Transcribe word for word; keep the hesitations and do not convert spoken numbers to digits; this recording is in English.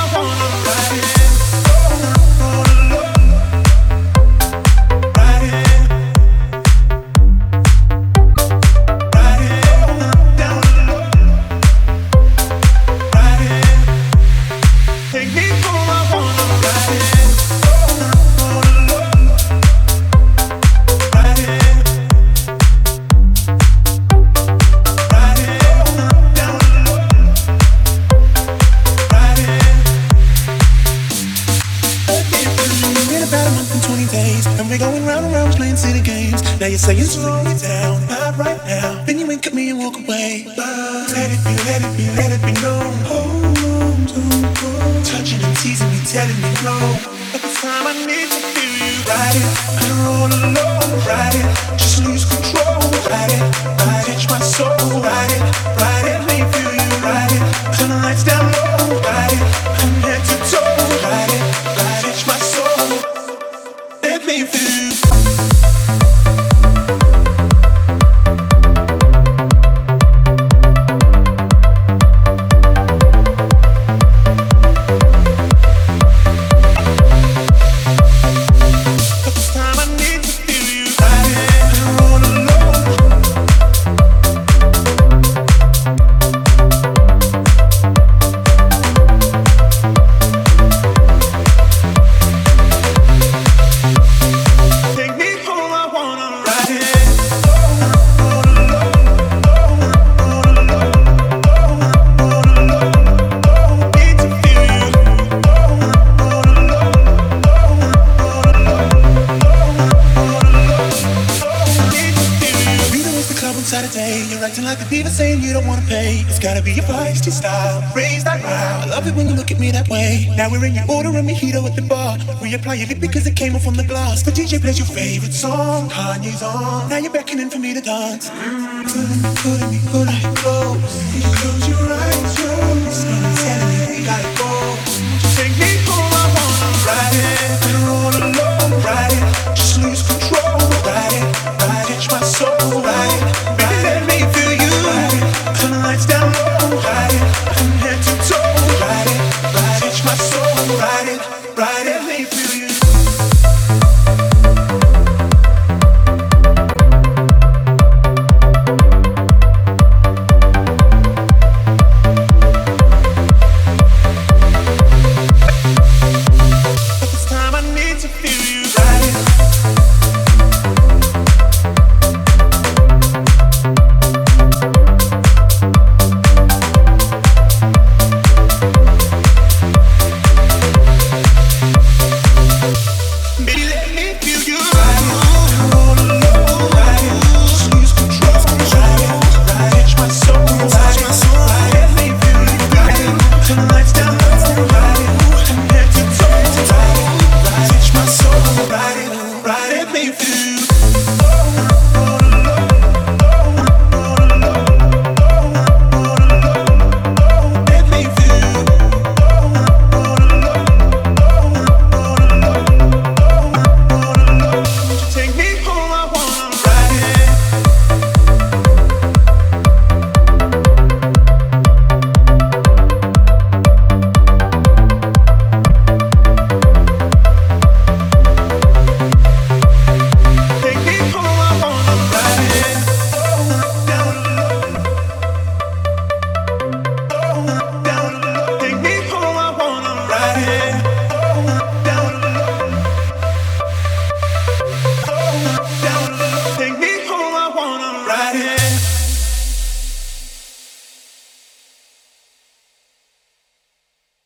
Now we're in your order and mojito at the bar. Reapply your lip because it came off from the glass. The D J plays your favorite song, Kanye's on. Now you're beckoning for me to dance. Pulling me, pulling me, pulling me close. Close your eyes, yours. Someone's telling me we gotta go.